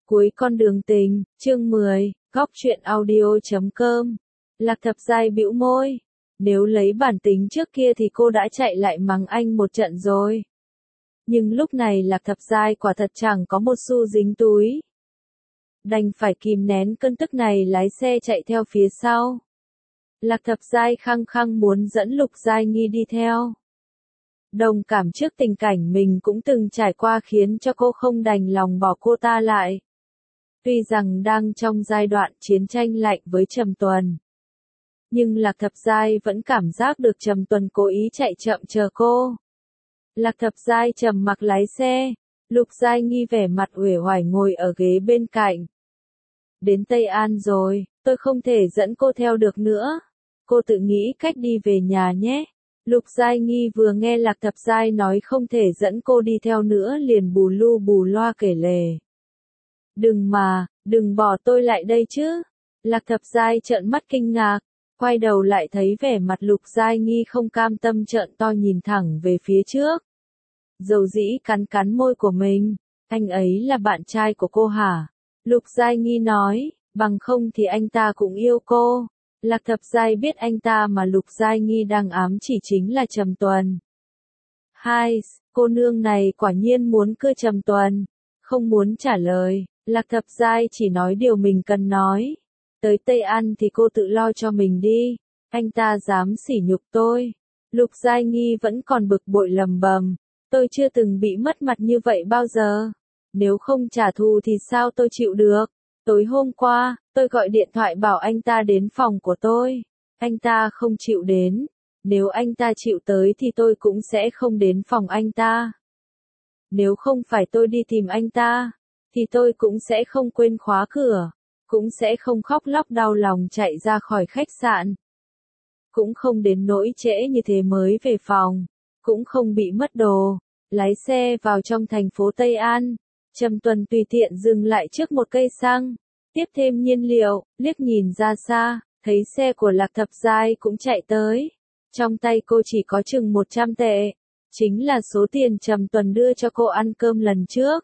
Cuối con đường tình, chương 10, góc truyện audio.com. Lạc Thập Giai bĩu môi. Nếu lấy bản tính trước kia thì cô đã chạy lại mắng anh một trận rồi. Nhưng lúc này Lạc Thập Giai quả thật chẳng có một xu dính túi. Đành phải kìm nén cơn tức này lái xe chạy theo phía sau. Lạc Thập Giai khăng khăng muốn dẫn Lục Giai Nghi đi theo. Đồng cảm trước tình cảnh mình cũng từng trải qua khiến cho cô không đành lòng bỏ cô ta lại. Tuy rằng đang trong giai đoạn chiến tranh lạnh với Trầm Tuần, nhưng Lạc Thập Giai vẫn cảm giác được Trầm Tuần cố ý chạy chậm chờ cô. Lạc Thập Giai trầm mặc lái xe, Lục Giai Nghi vẻ mặt uể oải ngồi ở ghế bên cạnh. Đến Tây An rồi, tôi không thể dẫn cô theo được nữa. Cô tự nghĩ cách đi về nhà nhé. Lục Giai Nghi vừa nghe Lạc Thập Giai nói không thể dẫn cô đi theo nữa liền bù lu bù loa kể lể. Đừng bỏ tôi lại đây chứ. Lạc Thập Giai trợn mắt kinh ngạc, quay đầu lại thấy vẻ mặt Lục Giai Nghi không cam tâm trợn to nhìn thẳng về phía trước. Dầu dĩ cắn môi của mình, anh ấy là bạn trai của cô hả? Lục Giai Nghi nói, bằng không thì anh ta cũng yêu cô. Lạc Thập Giai biết anh ta mà Lục Giai Nghi đang ám chỉ chính là Trầm Tuần. Hai, cô nương này quả nhiên muốn cưa Trầm Tuần, không muốn trả lời. Lạc Thập Giai chỉ nói điều mình cần nói. Tới Tây An thì cô tự lo cho mình đi. Anh ta dám sỉ nhục tôi. Lục Giai Nghi vẫn còn bực bội lầm bầm. Tôi chưa từng bị mất mặt như vậy bao giờ. Nếu không trả thù thì sao tôi chịu được. Tối hôm qua, tôi gọi điện thoại bảo anh ta đến phòng của tôi. Anh ta không chịu đến. Nếu anh ta chịu tới thì tôi cũng sẽ không đến phòng anh ta. Nếu không phải tôi đi tìm anh ta, thì tôi cũng sẽ không quên khóa cửa, cũng sẽ không khóc lóc đau lòng chạy ra khỏi khách sạn. Cũng không đến nỗi trễ như thế mới về phòng, cũng không bị mất đồ. Lái xe vào trong thành phố Tây An, Trầm Tuần tùy tiện dừng lại trước một cây xăng, tiếp thêm nhiên liệu, liếc nhìn ra xa, thấy xe của Lạc Thập Giai cũng chạy tới. Trong tay cô chỉ có chừng 100 tệ, chính là số tiền Trầm Tuần đưa cho cô ăn cơm lần trước.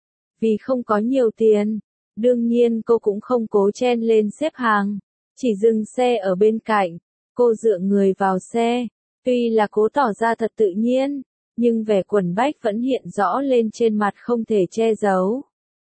Vì không có nhiều tiền, đương nhiên cô cũng không cố chen lên xếp hàng, chỉ dừng xe ở bên cạnh, cô dựa người vào xe, tuy là cố tỏ ra thật tự nhiên, nhưng vẻ quẩn bách vẫn hiện rõ lên trên mặt không thể che giấu.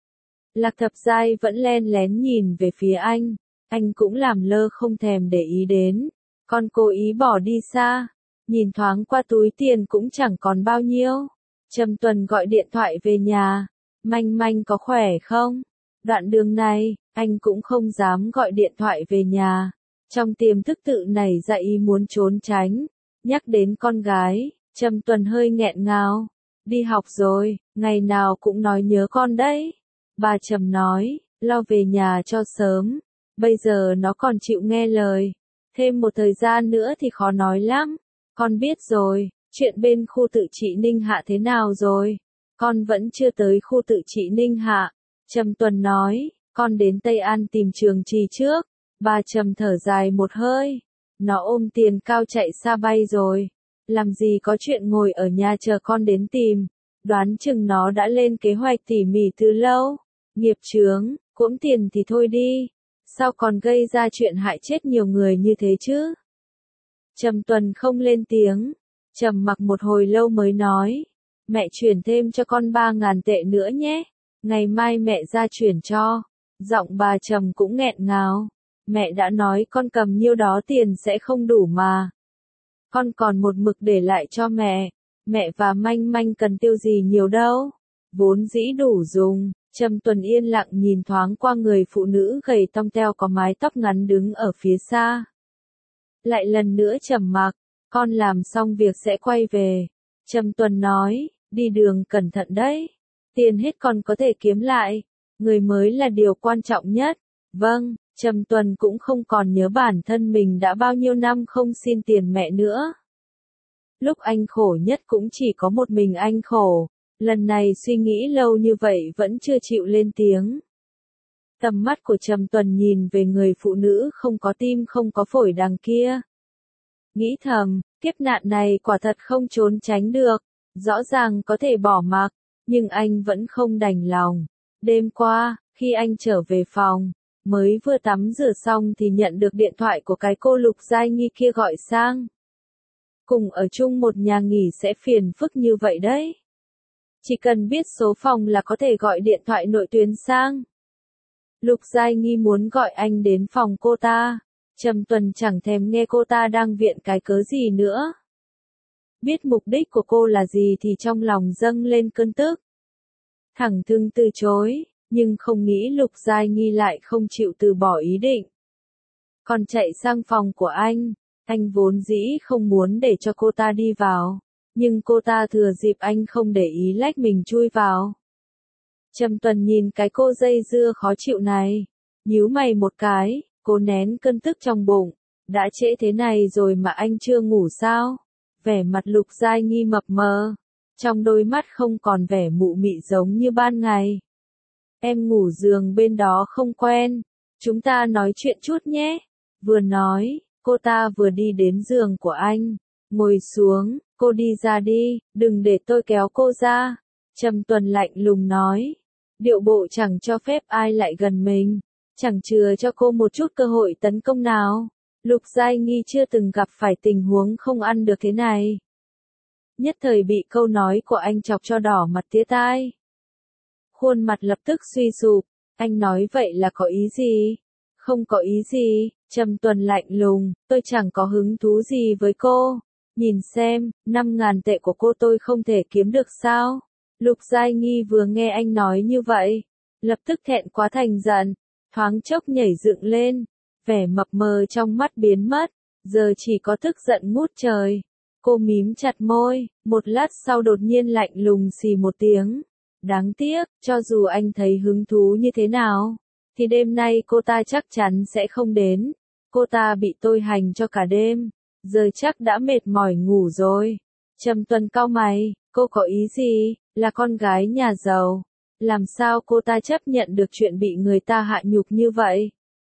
Lạc Thập Giai vẫn len lén nhìn về phía anh cũng làm lơ không thèm để ý đến, còn cố ý bỏ đi xa, nhìn thoáng qua túi tiền cũng chẳng còn bao nhiêu. Trầm Tuần gọi điện thoại về nhà. Manh Manh có khỏe không? Đoạn đường này, anh cũng không dám gọi điện thoại về nhà. Trong tiềm thức tự nảy ra ý muốn trốn tránh. Nhắc đến con gái, Trầm Tuần hơi nghẹn ngào. Đi học rồi, ngày nào cũng nói nhớ con đấy. Bà Trầm nói, lo về nhà cho sớm. Bây giờ nó còn chịu nghe lời. Thêm một thời gian nữa thì khó nói lắm. Con biết rồi, chuyện bên khu tự trị Ninh Hạ thế nào rồi? Con vẫn chưa tới khu tự trị Ninh Hạ. Trầm Tuần nói, con đến Tây An tìm Trường Trì trước. Bà Trầm thở dài một hơi. Nó ôm tiền cao chạy xa bay rồi. Làm gì có chuyện ngồi ở nhà chờ con đến tìm. Đoán chừng nó đã lên kế hoạch tỉ mỉ từ lâu. Nghiệp chướng, cũng tiền thì thôi đi. Sao còn gây ra chuyện hại chết nhiều người như thế chứ? Trầm Tuần không lên tiếng. Trầm mặc một hồi lâu mới nói. Mẹ chuyển thêm cho con 3.000 tệ nữa nhé. Ngày mai mẹ ra chuyển cho. Giọng bà Trầm cũng nghẹn ngào. Mẹ đã nói con cầm nhiêu đó tiền sẽ không đủ mà. Con còn một mực để lại cho mẹ. Mẹ và Manh Manh cần tiêu gì nhiều đâu. Vốn dĩ đủ dùng. Trầm Tuần yên lặng nhìn thoáng qua người phụ nữ gầy tông teo có mái tóc ngắn đứng ở phía xa. Lại lần nữa trầm mặc. Con làm xong việc sẽ quay về. Trầm Tuần nói, đi đường cẩn thận đấy. Tiền hết còn có thể kiếm lại. Người mới là điều quan trọng nhất. Vâng, Trầm Tuần cũng không còn nhớ bản thân mình đã bao nhiêu năm không xin tiền mẹ nữa. Lúc anh khổ nhất cũng chỉ có một mình anh khổ. Lần này suy nghĩ lâu như vậy vẫn chưa chịu lên tiếng. Tầm mắt của Trầm Tuần nhìn về người phụ nữ không có tim không có phổi đằng kia. Nghĩ thầm, kiếp nạn này quả thật không trốn tránh được. Rõ ràng có thể bỏ mặc, nhưng anh vẫn không đành lòng. Đêm qua, Khi anh trở về phòng, mới vừa tắm rửa xong thì nhận được điện thoại của cái cô Lục Giai Nghi kia gọi sang. Cùng ở chung một nhà nghỉ sẽ phiền phức như vậy đấy. Chỉ cần biết số phòng là có thể gọi điện thoại nội tuyến sang. Lục Giai Nghi muốn gọi anh đến phòng cô ta. Trầm Tuần chẳng thèm nghe cô ta đang viện cái cớ gì nữa. Biết mục đích của cô là gì thì trong lòng dâng lên cơn tức. Thẳng thừng từ chối, nhưng không nghĩ Lục Giai Nghi lại không chịu từ bỏ ý định. Còn chạy sang phòng của anh vốn dĩ không muốn để cho cô ta đi vào, nhưng cô ta thừa dịp anh không để ý lách mình chui vào. Trầm Tuần nhìn cái cô dây dưa khó chịu này, nhíu mày một cái, cô nén cơn tức trong bụng, đã trễ thế này rồi mà anh chưa ngủ sao? Vẻ mặt Lục Giai Nghi mập mờ, trong đôi mắt không còn vẻ mụ mị giống như ban ngày. Em ngủ giường bên đó không quen, chúng ta nói chuyện chút nhé. Vừa nói, cô ta vừa đi đến giường của anh, ngồi xuống, cô đi ra đi, đừng để tôi kéo cô ra. Trầm Tuần lạnh lùng nói, điệu bộ chẳng cho phép ai lại gần mình, chẳng chừa cho cô một chút cơ hội tấn công nào. Lục Giai Nghi chưa từng gặp phải tình huống không ăn được thế này. Nhất thời bị câu nói của anh chọc cho đỏ mặt tía tai. Khuôn mặt lập tức suy sụp, anh nói vậy là có ý gì? Không có ý gì, Trầm Tuần lạnh lùng, tôi chẳng có hứng thú gì với cô. Nhìn xem, 5.000 tệ của cô tôi không thể kiếm được sao? Lục Giai Nghi vừa nghe anh nói như vậy, lập tức thẹn quá thành giận, thoáng chốc nhảy dựng lên, vẻ mập mờ trong mắt biến mất, giờ chỉ có tức giận ngút trời. Cô mím chặt môi, một lát sau đột nhiên lạnh lùng xì một tiếng. Đáng tiếc, cho dù anh thấy hứng thú như thế nào, thì đêm nay cô ta chắc chắn sẽ không đến. Cô ta bị tôi hành cho cả đêm, giờ chắc đã mệt mỏi ngủ rồi. Trầm Tuần cau mày, cô có ý gì? Là con gái nhà giàu, làm sao cô ta chấp nhận được chuyện bị người ta hạ nhục như vậy?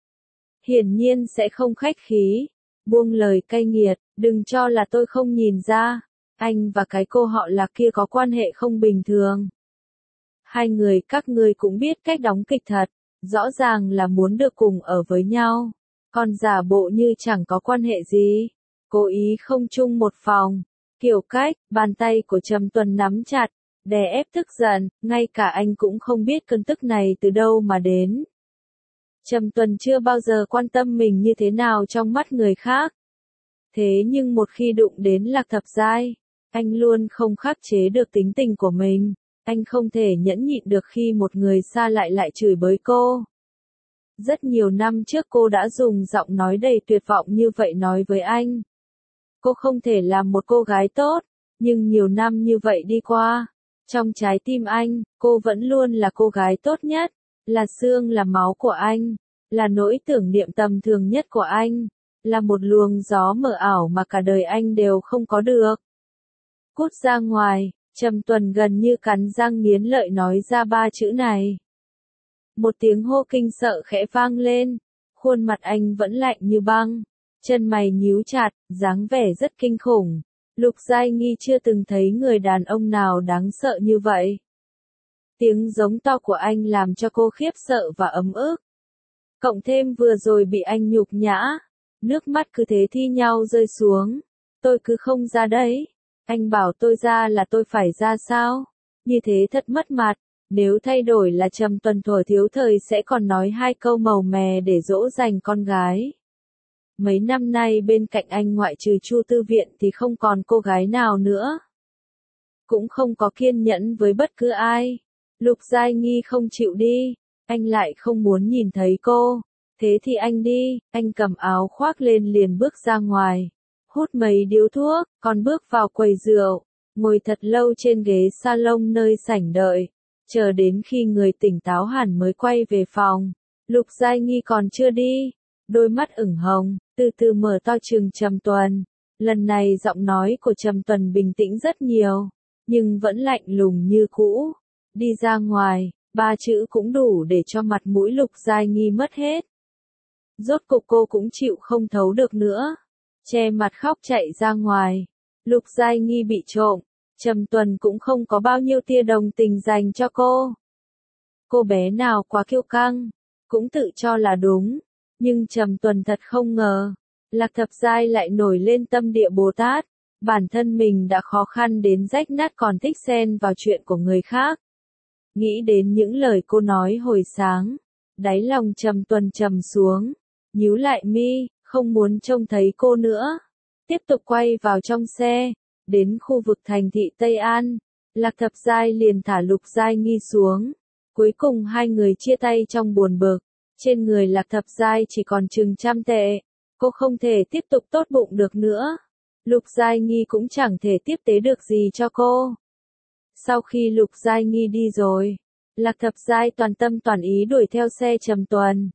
Hiển nhiên sẽ không khách khí, buông lời cay nghiệt, đừng cho là tôi không nhìn ra, anh và cái cô họ Lạc kia có quan hệ không bình thường. Hai người các ngươi cũng biết cách đóng kịch thật, rõ ràng là muốn được cùng ở với nhau, còn giả bộ như chẳng có quan hệ gì, cố ý không chung một phòng. Kiểu cách, bàn tay của Trầm Tuần nắm chặt, đè ép tức giận, ngay cả anh cũng không biết cơn tức này từ đâu mà đến. Trầm Tuần chưa bao giờ quan tâm mình như thế nào trong mắt người khác. Thế nhưng một khi đụng đến Lạc Thập Giai, anh luôn không khắc chế được tính tình của mình. Anh không thể nhẫn nhịn được khi một người xa lại chửi bới cô. Rất nhiều năm trước cô đã dùng giọng nói đầy tuyệt vọng như vậy nói với anh. Cô không thể làm một cô gái tốt, nhưng nhiều năm như vậy đi qua, trong trái tim anh, cô vẫn luôn là cô gái tốt nhất, là xương là máu của anh, là nỗi tưởng niệm tầm thường nhất của anh, là một luồng gió mờ ảo mà cả đời anh đều không có được. Cút ra ngoài, Trầm Tuần gần như cắn răng nghiến lợi nói ra ba chữ này. Một tiếng hô kinh sợ khẽ vang lên, khuôn mặt anh vẫn lạnh như băng, chân mày nhíu chặt, dáng vẻ rất kinh khủng. Lục Giai Nghi chưa từng thấy người đàn ông nào đáng sợ như vậy. Tiếng giống to của anh làm cho cô khiếp sợ và ấm ức. Cộng thêm vừa rồi bị anh nhục nhã, nước mắt cứ thế thi nhau rơi xuống. Tôi cứ không ra đấy. Anh bảo tôi ra là tôi phải ra sao? Như thế thật mất mặt. Nếu thay đổi là Trầm Tuần thuở thiếu thời sẽ còn nói hai câu màu mè để dỗ dành con gái. Mấy năm nay bên cạnh anh ngoại trừ Chu Tư Viện thì không còn cô gái nào nữa. Cũng không có kiên nhẫn với bất cứ ai. Lục Giai Nghi không chịu đi, anh lại không muốn nhìn thấy cô. Thế thì anh đi, anh cầm áo khoác lên liền bước ra ngoài. Hút mấy điếu thuốc, còn bước vào quầy rượu, ngồi thật lâu trên ghế salon nơi sảnh đợi. Chờ đến khi người tỉnh táo hẳn mới quay về phòng. Lục Giai Nghi còn chưa đi, đôi mắt ửng hồng, từ từ mở to trừng Trầm Tuần. Lần này giọng nói của Trầm Tuần bình tĩnh rất nhiều, nhưng vẫn lạnh lùng như cũ. Đi ra ngoài, ba chữ cũng đủ để cho mặt mũi Lục Giai Nghi mất hết. Rốt cục cô cũng chịu không thấu được nữa, che mặt khóc chạy ra ngoài. Lục Giai Nghi bị trộm, Trầm Tuần cũng không có bao nhiêu tia đồng tình dành cho cô. Cô bé nào quá kiêu căng, cũng tự cho là đúng, nhưng Trầm Tuần thật không ngờ, Lạc Thập Giai lại nổi lên tâm địa Bồ Tát, bản thân mình đã khó khăn đến rách nát còn thích xen vào chuyện của người khác. Nghĩ đến những lời cô nói hồi sáng, đáy lòng Trầm Tuần trầm xuống, nhíu lại mi, không muốn trông thấy cô nữa. Tiếp tục quay vào trong xe, đến khu vực thành thị Tây An, Lạc Thập Giai liền thả Lục Giai Nghi xuống. Cuối cùng hai người chia tay trong buồn bực, trên người Lạc Thập Giai chỉ còn chừng 100 tệ, cô không thể tiếp tục tốt bụng được nữa. Lục Giai Nghi cũng chẳng thể tiếp tế được gì cho cô. Sau khi Lục Giai Nghi đi rồi, Lạc Thập Giai toàn tâm toàn ý đuổi theo xe Trầm Tuần.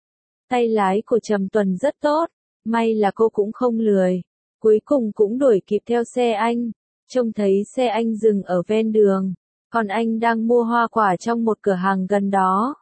Tay lái của Trầm Tuần rất tốt, may là cô cũng không lười, cuối cùng cũng đuổi kịp theo xe anh, trông thấy xe anh dừng ở ven đường, còn anh đang mua hoa quả trong một cửa hàng gần đó.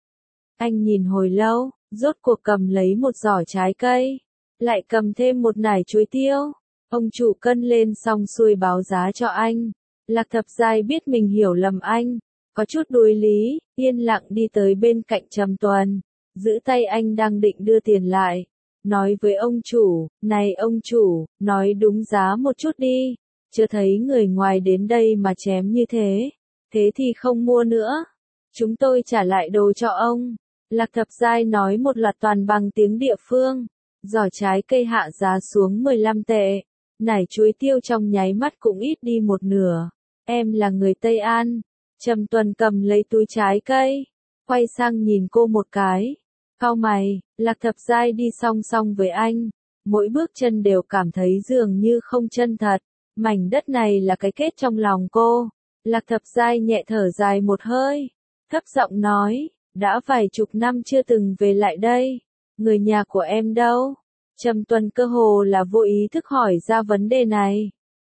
Anh nhìn hồi lâu, rốt cuộc cầm lấy một giỏ trái cây, lại cầm thêm một nải chuối tiêu. Ông chủ cân lên xong xuôi báo giá cho anh. Lạc Thập Giai biết mình hiểu lầm anh, có chút đuối lý, yên lặng đi tới bên cạnh Trầm Tuần, giữ tay anh đang định đưa tiền lại, nói với ông chủ, này ông chủ, nói đúng giá một chút đi, chưa thấy người ngoài đến đây mà chém như thế thì không mua nữa, chúng tôi trả lại đồ cho ông. Lạc Thập Giai nói một loạt toàn bằng tiếng địa phương, giỏ trái cây hạ giá xuống 15 tệ, nải chuối tiêu trong nháy mắt cũng ít đi một nửa. Em là người Tây An. Trầm Tuần cầm lấy túi trái cây, quay sang nhìn cô một cái, cau mày. Lạc Thập Giai đi song song với anh, mỗi bước chân đều cảm thấy dường như không chân thật. Mảnh đất này là cái kết trong lòng cô. Lạc Thập Giai nhẹ thở dài một hơi, thấp giọng nói, đã vài chục năm chưa từng về lại đây, người nhà của em đâu? Trầm Tuần cơ hồ là vô ý thức hỏi ra vấn đề này.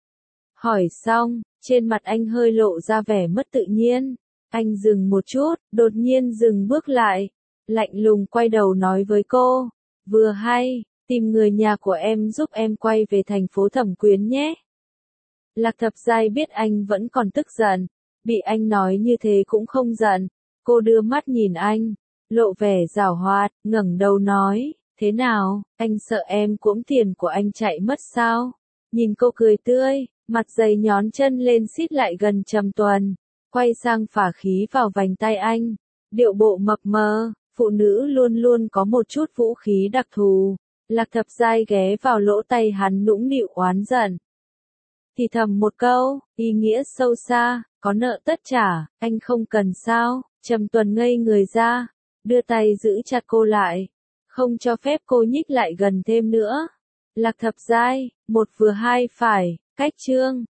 Hỏi xong, trên mặt anh hơi lộ ra vẻ mất tự nhiên, anh dừng một chút, đột nhiên dừng bước lại, lạnh lùng quay đầu nói với cô, vừa hay, tìm người nhà của em giúp em quay về thành phố Thẩm Quyến nhé. Lạc Thập Giai biết anh vẫn còn tức giận, bị anh nói như thế cũng không giận, cô đưa mắt nhìn anh, lộ vẻ giảo hoạt, ngẩng đầu nói, thế nào, anh sợ em cuỗm tiền của anh chạy mất sao? Nhìn cô cười tươi, mặt dày nhón chân lên xít lại gần Trầm Tuần, quay sang phả khí vào vành tay anh, điệu bộ mập mờ, phụ nữ luôn luôn có một chút vũ khí đặc thù. Lạc Thập Giai ghé vào lỗ tay hắn nũng nịu oán giận, thì thầm một câu, ý nghĩa sâu xa, có nợ tất trả, anh không cần sao? Trầm Tuần ngây người ra, đưa tay giữ chặt cô lại, không cho phép cô nhích lại gần thêm nữa. Lạc Thập Giai, một vừa hai phải, cách chương.